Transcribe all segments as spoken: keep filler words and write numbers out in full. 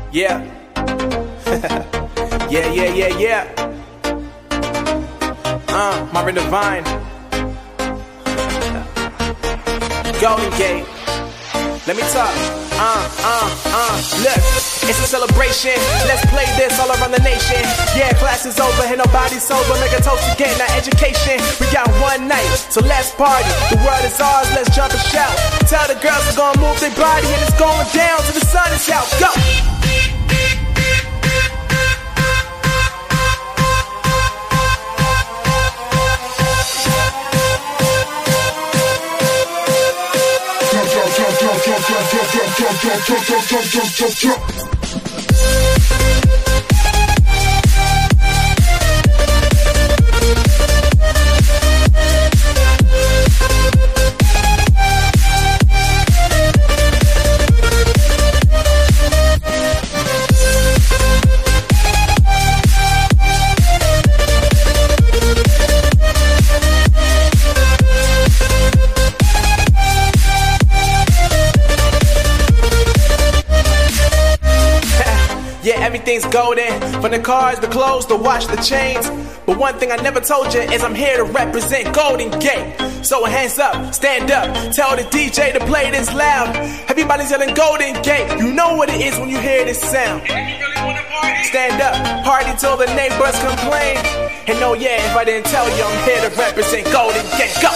Yeah. yeah, yeah, yeah, yeah. Uh, Marvin Devine. Golden Gate. Let me talk. Uh, uh, uh, look, it's a celebration. Let's play this all around the nation. Yeah, class is over, and nobody's sober. Make a toast again, now education. We got one night, so let's party. The world is ours, let's jump and shout. Tell the girls we're gonna move their body, and it's going down till the sun is out. Go! Jump, jump, jump, jump, jump, jump, jump, jump, jump, jump, jump, jump. Yeah, everything's golden. From the cars, the clothes, the watch, the chains. But one thing I never told you is I'm here to represent Golden Gate. So hands up, stand up, tell the D J to play this loud. Everybody's yelling Golden Gate. You know what it is when you hear this sound. Stand up, party till the neighbors complain. And oh yeah, if I didn't tell you, I'm here to represent Golden Gate. Go!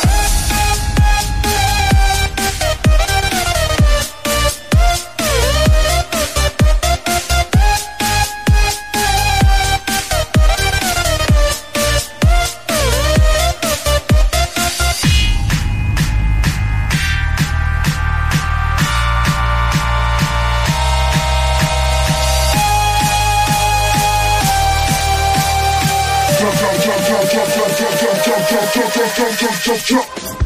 Jump, jump, jump, jump, jump, jump, jump, jump, jump, jump, jump, jump, jump, jump, jump.